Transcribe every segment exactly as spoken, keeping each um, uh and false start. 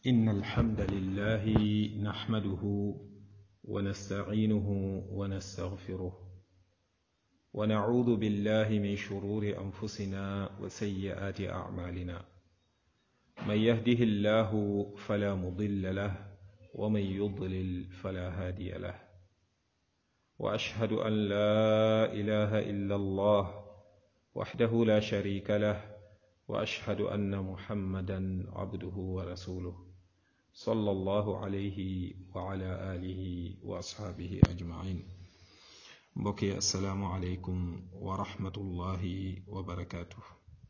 إن الحمد لله نحمده ونستعينه ونستغفره ونعوذ بالله من شرور أنفسنا وسيئات أعمالنا من يهده الله فلا مضل له ومن يضلل فلا هادي له وأشهد أن لا إله إلا الله وحده لا شريك له وأشهد أن محمدا عبده ورسوله صلى الله عليه وعلى آله وأصحابه أجمعين. بقي السلام عليكم ورحمة الله وبركاته.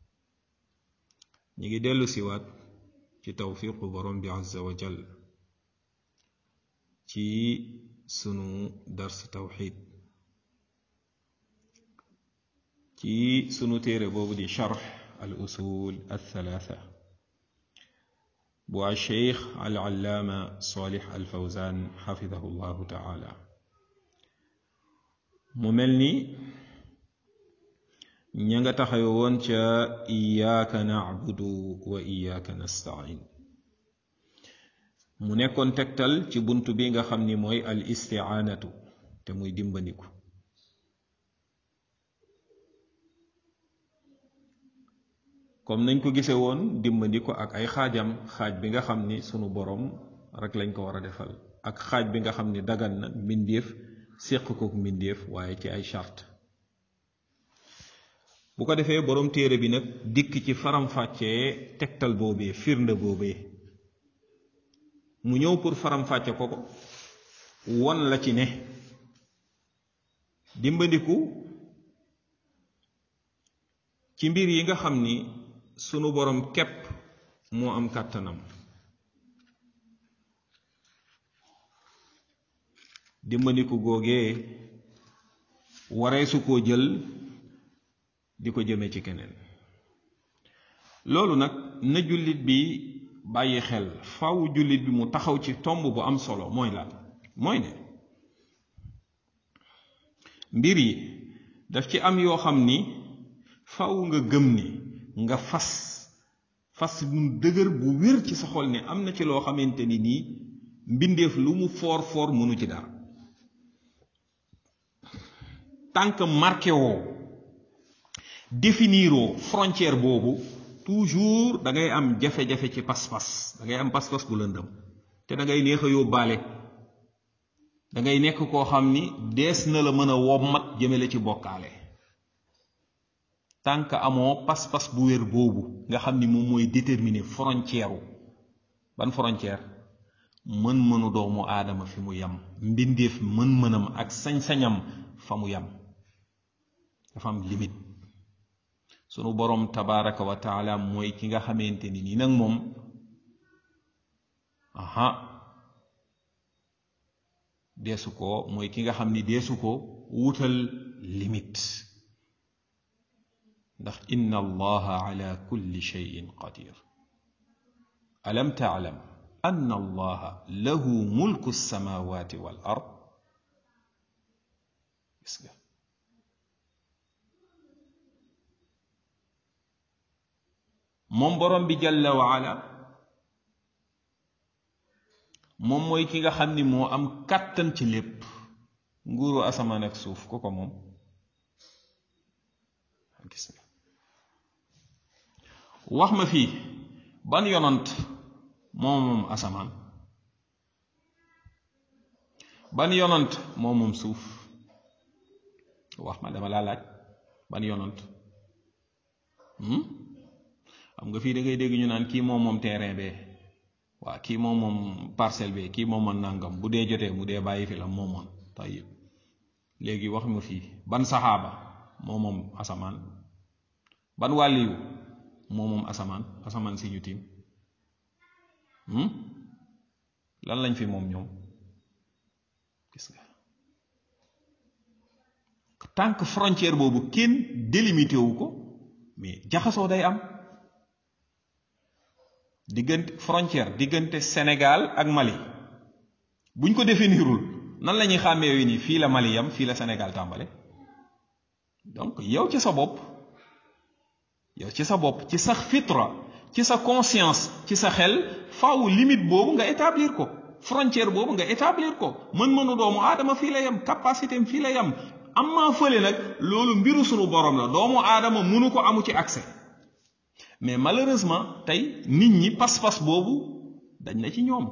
نيجي دلو سيوات ci tawfiqu borom bi azza wa jal ci sunu dars tawhid ci sunu téere boobu di sharh al usul al thalatha bu al sheikh al allaama salih al fawzan xafidahu llahu taala. mu mel ni ña nga taxawe woon ca iyaaka nacbudu wa iyaaka nastain. mu nekkoon tegtal ci bunt bi nga xam ni mooy al istiaanatu te muy dimbandiku. comme nañ ko gise woon dimbandiku ak ay xaajam, xaaj bi nga xam ni sunu boroom rek lañ ko war a defal ak xaaj bi nga xam ni dagan na mbindeef séq kook mbindeef waaye ci ay charte. bu ko defee boroom téere bi nag dikk ci faram-fàccee tegtal boobee, firnde boobee. mu ñëw pour faram-fàcce ko ko won la ci ne dimbandiku ci mbir yi nga xam ni sunu boroom képp moo am kàttanam. dimbandiku googee wareesu koo jël di ko jëme ci keneen. loolu nag na jullit bi bàyyi xel, faw jullit bi mu taxaw ci tomb bu am solo. mooy lan? mooy ne mbir yi daf ci am yoo xam ni faw nga gëm ni nga fas fas bu dëgër bu wér ci sa xol ne am na ci loo xamante ni nii mbindeef lu mu foor foor mënu ci dara. tant que marqué woo définiroo frontière boobu, toujours da ngay am jafe-jafe ci pas-pas, da ngay am pas-pas bu lëndëm te da ngay neex a yóbbaale. da ngay nekk koo xam ni dees na la mën a wommat jëmale ci bokkaale. tant que amoo pas-pas bu wér boobu nga xam ni moom mooy déterminer frontière wu ban frontière mën-mënu doomu aadama fi mu yam, mbindeef mën-mënam ak sañ-sañam fa mu yam dafa am limite. sunu boroom tabaraka wa taala mooy ki nga xamante ni nii nag moom aha deesu ko mooy ki nga xam ni deesu ko wutal limite. ndax inna allaha ala kulli shay'in qadir. alam taalam anna allaha lahu mulku samawati wal ard. gis nga moom borom bi jalla wa ala moom mooy ki nga xam ni moo am kàttan ci lépp. nguuru asamaan ak suuf ko ko moom. gis nga wax ma fii ban yonant moo moom asamaan, ban yonant moo moom suuf. wax ma, dama laa laaj ban yonant. xam nga fii da ngay dégg ñu naan kii moom moom terrain bee, waa kii moom moom parcelle bee, kii moom moom nangam, bu dee jotee mu dee bàyyi fi la moomoon. tayib léegi wax ma fii ban saxaaba moo moom asamaan, ban wàlliyu moo moom asamaan asamaan si ñu tiim. lan lañ fi moom ñoom. gis nga tant que frontière boobu kenn délimité wu ko, mais jaxasoo day am. diggante frontière diggante Sénégal ak Mali buñ ko définirul nan la ñuy xàmmee wi ni fii la Mali yam, fii la Sénégal tàmbale. donc yow ci sa bopp yow ci sa bopp ci sax fitra ci sa conscience ci sa xel faaw limite boobu nga établir ko frontière boobu nga établir ko mën-mënu doomu aadama fii la yem capacité am fii la yem am maa fële nag loolu mbiru sunu borom la doomu aadama mënu ko amu ci accès mais malheureusement tey nit ñi pas-pas boobu dañ na ci ñoom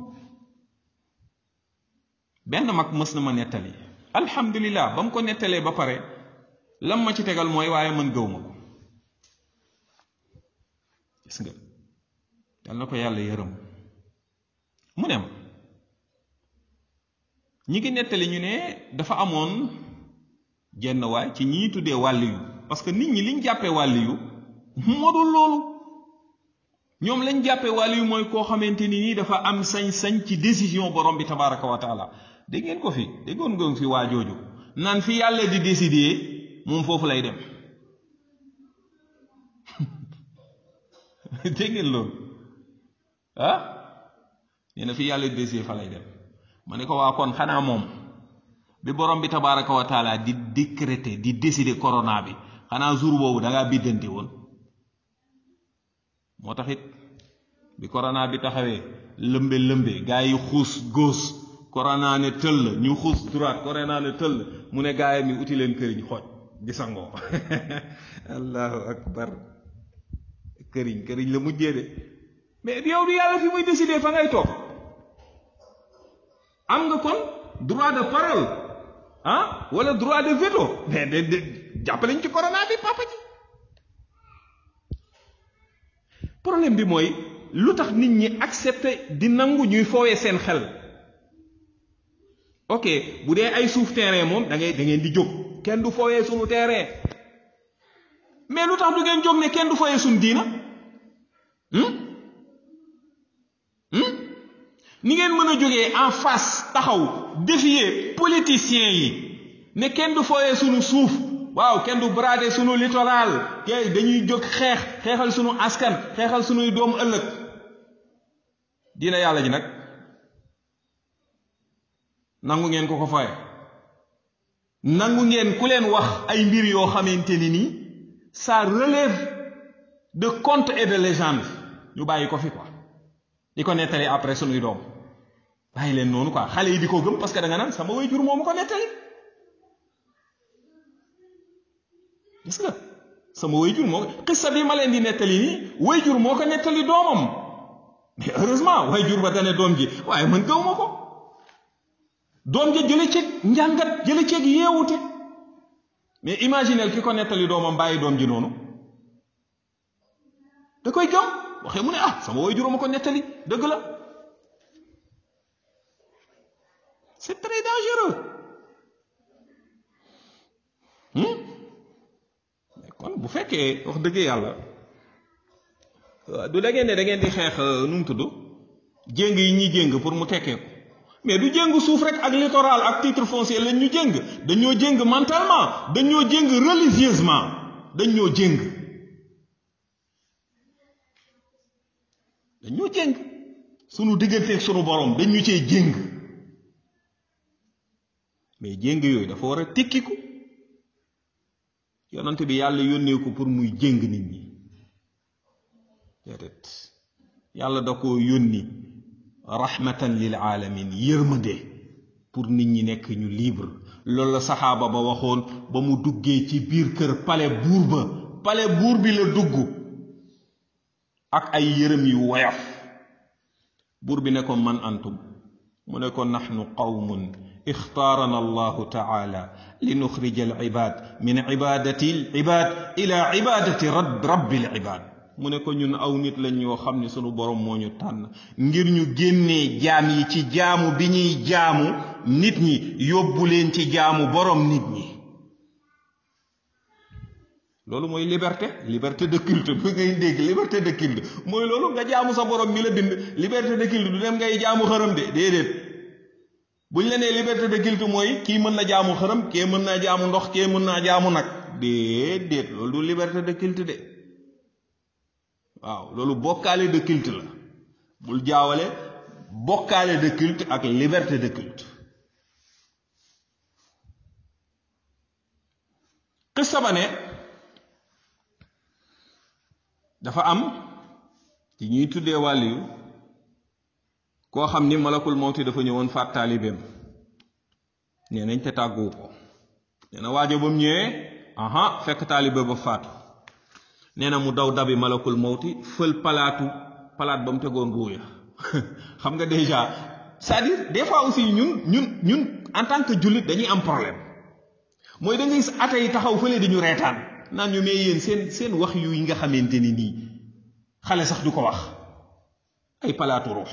benn mag mës na ma nettali alhamdulillah ba mu ko nettalee ba pare lam ma ci tegal mooy waaye man gëw ma ko gis nga yal na ko yàlla yërëm mu ne ma ñi ngi nettali ñu ne dafa amoon jenn waay ci ñi tuddee wàlliyu parce que nit ñi liñ jàppee wàlliyu moo dul loolu ñoom lañ jàppee wàlliyu mooy koo xamante ni nii dafa am sañ-sañ ci décision borom bi tabaraka wa taala dégg ngeen ko fi déggoon nga fi waa jooju naan fi yàlla di décider moom foofu lay dem dégg ngeen loolu ah nee na fi yàlla di décider fa lay dem ma ne ko waa kon xanaa moom bi borom bi tabaraka wa taala di décréter di décider corona bi xanaa jour boobu da ngaa biddante woon moo tax it bi corona bi taxawee lëmbe lëmbe gaa yi xuus gauche corona ne tëll ñu xuus droite corona ne tëll mu ne gaay mi uti leen këriñ xooj di sangoo allahu akbar këriñ këriñ la mujjee de mais yow du yàlla fi muy décider fa ngay toog am nga kon droit de parole ah wala droit de veto mais de de jàppaleñ ci corona bi papa ji problème bi mooy lu tax nit ñi accepter di nangu ñuy foowee seen xel ok bu dee ay suuf terrain moom da ngay da ngeen di jóg kenn du foowee sunu terrain mais lu tax du ngeen jóg ne kenn du foowee sunu diina ni ngeen mën a jógee en face taxaw défier politiciens yi ne kenn du foowee sunu suuf waaw kenn du brader sunu littoral kay dañuy jóg xeex xeexal sunu askan xeexal sunuy doom ëllëg diina yàlla ji nag nangu ngeen ko ko faye nangu ngeen ku leen wax ay mbir yoo xamante ni nii ça relève de conte et de légende ñu bàyyi ko fi quoi di ko nettali après sunuy doom bàyyi leen noonu quoi xale yi di ko gëm parce que da nga naan sama waajur moo ma ko nettali gis nga sama waajur moo xissa bi ma leen di nettali nii waajur moo ko nettali doomam mais heureusement waajur ba dane doom ji waaye man gaw ma ko doom ja jële ceeg njàngat jële ceeg yeewute mais imaginel ki ko nettali doomam bàyyi doom ji noonu da koy gëm waxee mu ne ah sama waajur ma ko nettali dëgg la c'est très dangereux kon bu fekkee wax dëgg yàlla du da ngeen ne da ngeen di xeex nu mu tudd jéng yi ñuy jéng pour mu tekkee ko mais du jéng suuf rek ak littoral ak titre foncier lañ ñu jéng dañoo jéng mentalement dañoo jéng religieusement dañoo jéng dañoo jéng sunu digganteeg sunu borom dañu cee jéng mais jéng yooyu dafa war a tekkiku yonent bi yàlla yónnee ko pour muy jéng nit ñi déedéet yàlla da koo yónni rahmatan lil alamin yërmande pour nit ñi nekk ñu libre loolu la saxaaba ba waxoon ba mu duggee ci biir kër palais buur ba palais buur bi la dugg ak ay yërëm yu woyof buur bi ne ko man antum mu ne ko nahnu qawmun ixtaarana allahu taala li nuxrija al ibad min ibadati al ibad ila ibadati rabbil ibad mu ne ko ñun aw nit lañ ñoo xam ne sunu borom moo ñu tànn ngir ñu génnee jaam yi ci jaamu bi ñuy jaamu nit ñi yóbbu leen ci jaamu borom nit ñi loolu mooy liberté liberté de culte bu ngay dégg liberté de culte mooy loolu nga jaamu sa borom mi la bind liberté de culte du dem ngay jaamu xërëm de déedéet buñ la nee liberté de culte mooy kii mën na jaamu xërëm kee mën naa jaamu ndox kee mën naa jaamu nag déedéet loolu du liberté de culte de waaw loolu bokkaale de culte la bul jaawale bokkaale de culte ak liberté de culte xissa ba ne dafa am ci ñuy tuddee wàlliyu koo xam ni malakul mawti dafa ñëwoon faat taalibeem nee nañ te tàgguwu ko nee na waajo ba mu ñëwee aha fekk taalibe ba faatu nee na mu daw dabi malakul mawti fël palaatu palaat ba mu tegoon ruuya xam nga déjà c'est-à-dire des fois aussi ñun ñun ñun en tant que jullit dañuy am problème mooy da ngay gis ate yi taxaw fële di ñu reetaan naan ñu mais yéen seen seen wax yu yi nga xamante ni nii xale sax du ko wax ay palaatu ruux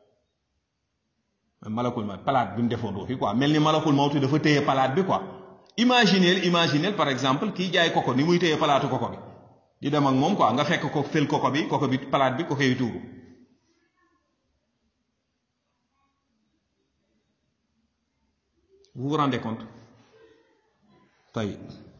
malakul mawti palaat bi mu defoon ruux yi quoi mel ni malakul mawti dafa téye palaat bi quoi imagineel imagineel par exemple kii jaay koko ni muy téye palaatu koko bi di dem ak moom quoi nga fekk ko fël koko bi koko bi palaat bi koko yi tuuru vous vous rendez compte tey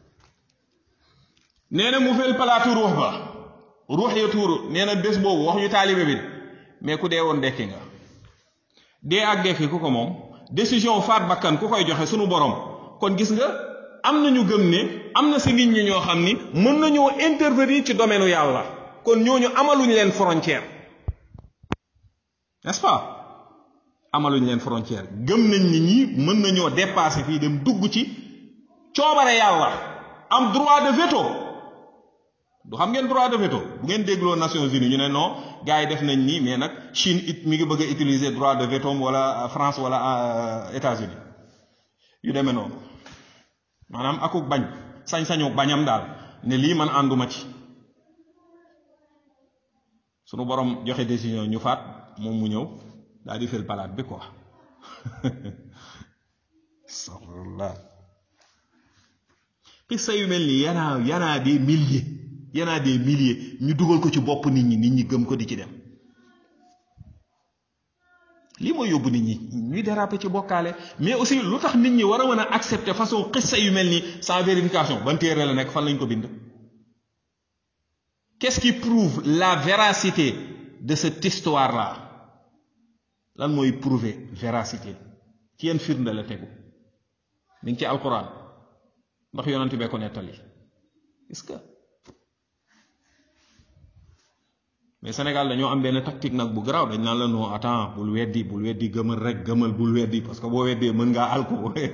nee na mu fël palaatu ruux ba ruux ya tuuru nee na bés boobu wax ñu taalibe bi mais ku dee woon dekki nga dee ak dekki ku ko moom décision faat bakkan ku koy joxe sunu borom kon gis nga am na ñu gëm ne am na si nit ñi ñoo xam ni mën nañoo intervenir ci domaine u yàlla kon ñooñu amaluñ leen frontière n'est-ce pas amaluñ leen frontière gëm nañ ni ñi mën nañoo dépasser fii dem dugg ci coobare yàlla am droit de veto du xam ngeen droit de veto bu ngeen dégloo Nations Unies ñu ne non gars yi def nañ nii mais nag Chine it mi ngi bëgg a utiliser droit de veto wala France wala États-Unis yu demee noonu maanaam akuk bañ sañ-sañu bañam daal ne lii man ànduma ci sunu borom joxe décision ñu faat moom mu ñëw daal di fël palaat bi quoi astaghfirullah xissa yu mel ni yanaa yanaa des milliers yanaa des milliers ñu dugal ko ci bopp nit ñi nit ñi gëm ko di ci dem lii mooy yóbbu nit ñi ñuy déraper ci bokkaale mais aussi lu tax nit ñi war a mën a accepter façon xissa yu mel ni sans vérification ban téere la nekk fan lañ ko bind qu'est-ce qui prouve la véracité de cette histoire là lan mooy prouver véracité ci yenn firnde la tegu mi ngi ci alquran ndax yonent bee ko nettali est-ce que mais Sénégal dañoo am benn tactique nag bu garaaw dañ naan la non attends bul weddi bul weddi gëmal rek gëmal bul weddi parce que boo weddee mën ngaa alku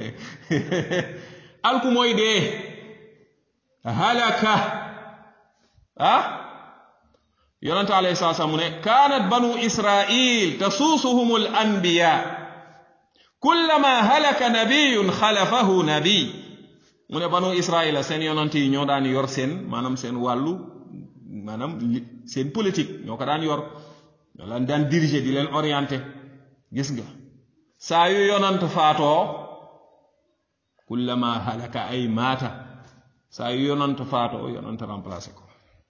alku mooy dee halaka ah yonent alayhi salaam mu ne kaanat banu israil tasuusuhum al anbiya kullama halaka nabiyun xalafahu nabi mu ne banu israila seen yonent yi ñoo daan yor seen maanaam seen wàllu maanaam seen politique ñoo ko daan yor ñoo leen daan diriger di leen orienter gis nga saa yu yonant faatoo kullama halaka ay maata saa yu yonant faatoo yonant remplacé ko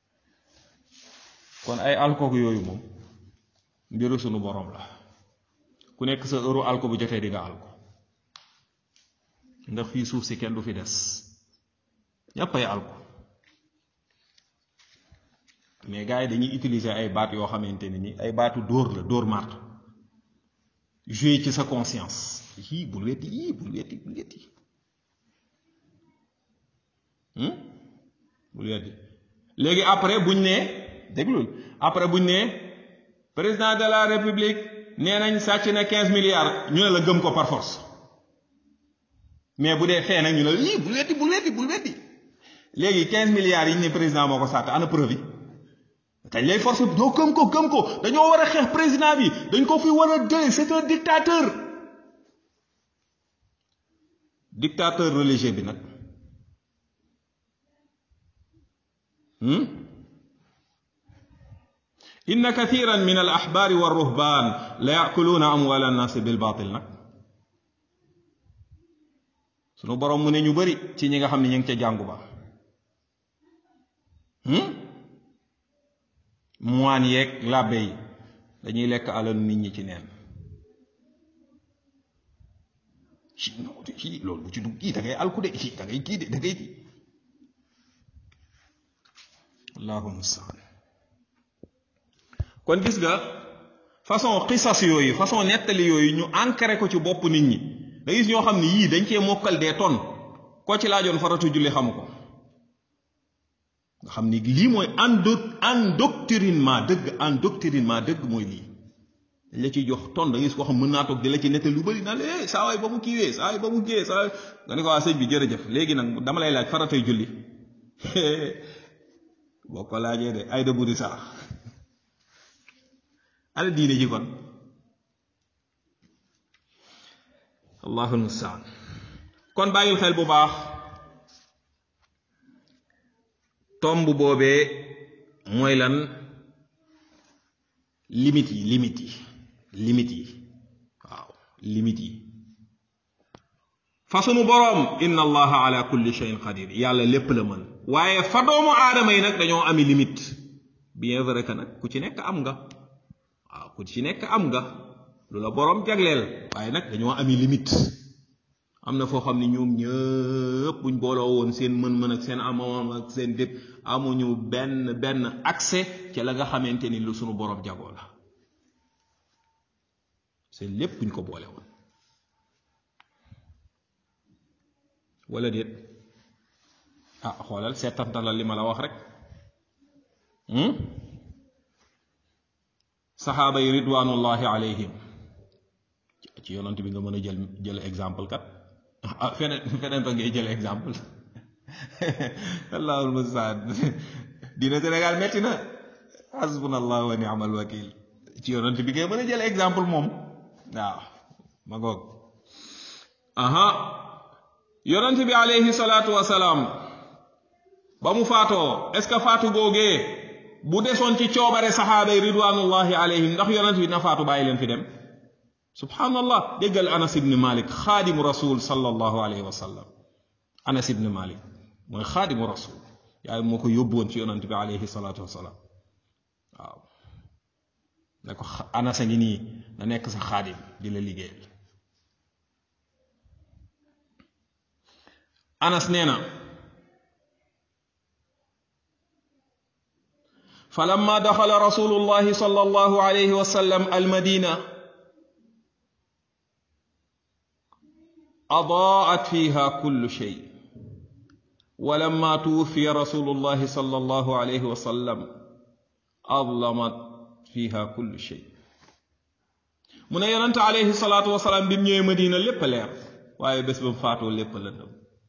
kon ay alkoog yooyu moom mbiru sunu borom la ku nekk sa heure alko bu jotee di nga alko ndax fii suuf si kenn du fi des ñépp ay alko mais gars yi dañuy utiliser ay baat yoo xamante ne ni ay baatu dóor la dóor mart jouer ci sa conscience yii bul wetti yii bul wetti bul wetti bul wetti léegi après buñ ne déglul après buñ ne président de la république nee nañ sàcc na quinze milliards ñu ne la gëm ko par force mais bu dee fee nag ñu ne yii bul wetti bul wetti bul wetti léegi quinze milliards yi ñu ne président moo ko sàcc ana preuve yi kañ lay force doo gëm ko gëm ko dañoo war a xeex président bi dañ ko fi war a jële c'est un dictateur dictateur religieux bi nag inna kathiran min al ahbari wa ruhban la yakuluna amwala an-nas bil batil nag sunu borom mu ne ñu bari ci ñi nga xam ne ñu ngi ca jàngu ba moine yeeg labbe yi dañuy lekk alal nit ñi ci neen ci loolu bu ci dugg kii da ngay alku de kii da ngay kii de da ngay kii allahu musta'an kon gis nga façon xisas yooyu façon nettali yooyu ñu ancré ko ci bopp nit ñi da gis ñoo xam ne yii dañ cee mokkal des tonnes koo ci laajoon faratu julli xamu ko nga xam ni lii mooy endo endoctrinement dëgg endoctrinement dëgg mooy lii dañ la ciy jox ton da ngay gis koo xam mën naa toog di la ci nettal lu bëri naan la eh saa waay ba mu kiiwee saa waay ba mu kiiwee saa waay nga ne ko waa sëñ bi jërëjëf léegi nag dama lay laaj faratay julli boo ko laajee de ay da buri sarax ala diine ji kon allahu almustaan kon bàyyil xel bu baax tomb boobee mooy lan limite yi limite yi limite yi waaw limite yi fa sunu boroom inna allaha ala kulli shay'in qadir yàlla lépp la mën waaye fa doomu aadama yi nag dañoo ami limite bien vrai que nag ku ci nekk am nga waaw ku ci nekk am nga lu la boroom jagleel waaye nag dañoo ami limite am na foo xam ne ñoom ñëpp buñ booloo woon seen mën-mën ak seen amam ak seen dépp amuñu benn benn accès ci la nga xamante ni lu sunu boroom jagoo la seen lépp buñ ko boole woon wala déet ah xoolal seetantalal li ma la wax rek saxaaba yi ridwanullahi alayhim ci yonent bi nga mën a jël jël exemple kat ah feneen feneen fa ngay jël exemple allahul mustaan dina Sénégal metti na hasbunallah wa ni'mal wakil ci yonent bi ngay mën a jël exemple moom waaw ma ngoog aha yonent bi alayhi salaatu wasalaam ba mu faatoo est-ce que faatu googee bu desoon ci coobare saxaaba yi ridwanullahi alayhim ndax yonent bi na faatu bàyyi leen fi dem subhanallah déggal anas ibn malik xaadimu rasul sallallahu alayhi wa sallam anas ibn malik mooy xaadimu rasul yaay moo ko yóbbuwoon ci yonent bi alayhi salaatu wasalaam waaw ne ko anas a ngi nii na nekk sa xaadim di la liggéeyal anas nee na falamma daxala rasulullahi sallallahu alayhi wa sallam almadina أضاءت فيها كل شيء ولما توفي رسول الله صلى الله عليه وسلم أظلمت فيها كل شيء من يونت عليه الصلاة والسلام بيم ñëwé Madina lépp leer waaye bés bam faatoo lépp lëndëm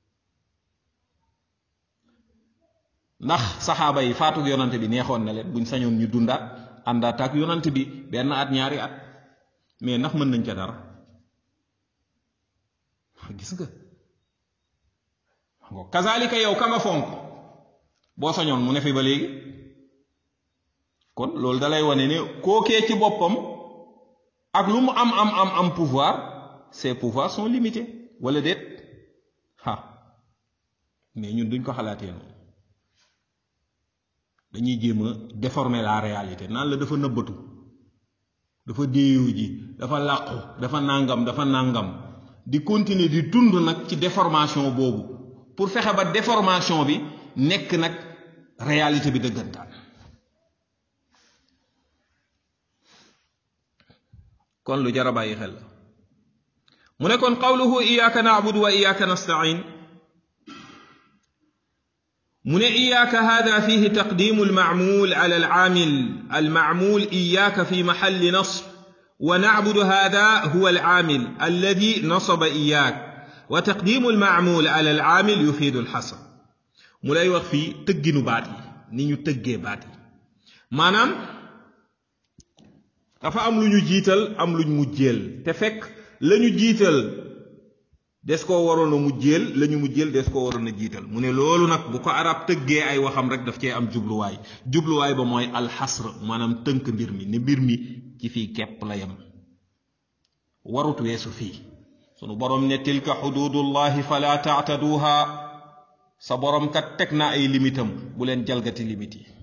ndax saxaaba yi faatu yonante bi neexoon na leen buñ sañoon ñu dundaat àndaat ak yonante bi benn at ñaari at mais ndax mën nañ ca dara gis nga kazalika yow ka nga fonk boo sañoon mu ne fi ba léegi kon loolu dalay wane ne kookee ci boppam ak lu mu am am am am pouvoir ces pouvoirs sont limités wala déet ha mais ñun duñ ko xalaatee noonu dañuy jéem a déformer la réalité naan la dafa nëbbatu dafa déeyu ji dafa làqu dafa nàngam dafa nàngam di continuer di dund nag ci déformation boobu pour fexe ba déformation bi nekk nag réalité bi dëggantaan kon lu jar a bàyyi xel la mu ne kon qawluhu iyyaka na'budu wa iyyaka nasta'in mu ne iyyaka hada fihi taqdimu al-ma'mul ala al-'amil al-ma'mul iyyaka fi mahalli nasb ونعبد هذا هو العامل الذي نصب إياك وتقديم المعمول على العامل يفيد الحصر مولاي wax fi tegginu baat yi ni ñu teggé baat yi manam dafa am luñu jital am luñu mujjel te fekk lañu jital des ko warono mujjel lañu mujjel des ko warono jital mu ne lolu nak bu ko arab teggé ay waxam rek daf ci am jubluwaay jubluwaay ba moy al hasr manam teunk mbir mi ne mbir mi ci fii képp la yem warut weesu fii sunu borom ne tilka xududullahi fala taataduha sa borom kat teg na ay limitam bu leen jalgati limite yi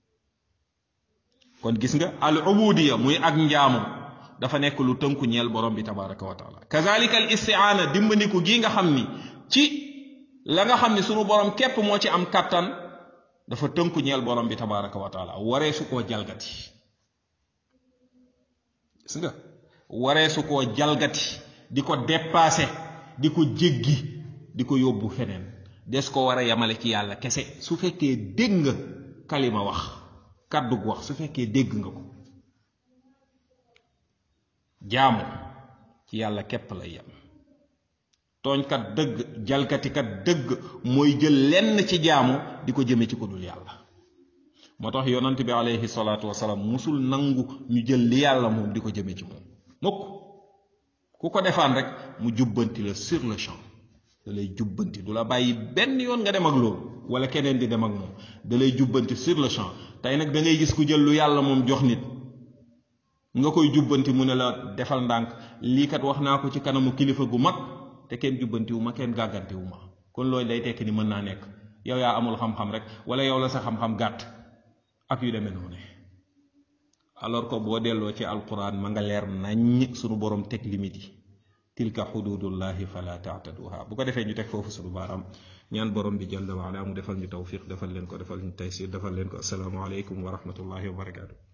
kon gis nga al ubudiya muy ak njaamu dafa nekk lu tënku ñeel borom bi tabaraka wa taala kazalika al isti'ana dimbandiku gi nga xam ni ci la nga xam ni sunu borom képp moo ci am kattan dafa tënku ñeel borom bi tabaraka wa taala waree su koo jalgati gis nga waree su koo jalgati di ko dépasser di ko jéggi di ko yóbbu feneen des ko war a yamale ci yàlla kese su fekkee dégg nga kalima wax kàddug wax su fekkee dégg nga ko jaamu ci yàlla képp lay yam tooñkat dëgg jalkatikat dëgg mooy jël lenn ci jaamu di ko jëme ci ko dul yàlla moo tax yonent bi alayhi salaatu wasalaam musul nangu ñu jël li yàlla moom di ko jëme ci moom mukk ku ko defaan rek mu jubbanti la sur le champ da lay jubbanti du la bàyyi benn yoon nga dem ak loolu wala keneen di dem ak moom da lay jubbanti sur le champ tey nag da ngay gis ku jël lu yàlla moom jox nit nga koy jubbanti mu ne la defal ndànk lii kat wax naa ko ci kanamu kilifa gu mag te kenn jubbantiwu ma kenn gàggantiwu ma kon loolu day tekki ni mën naa nekk yow yaa amul xam-xam rek wala yow la sa xam-xam gàtt ak yu demee noonu alors que boo delloo ci alquran ma nga leer nañ sunu borom teg limite yi tilka xududullahi fala taataduha bu ko defee ñu teg foofu sunu baaraam ñaan borom bi jalla wa ala mu defal ñu tawfiq defal leen ko defal ñu taysir defal leen ko assalaamu aleykum wa rahmatullahi wa barakaatu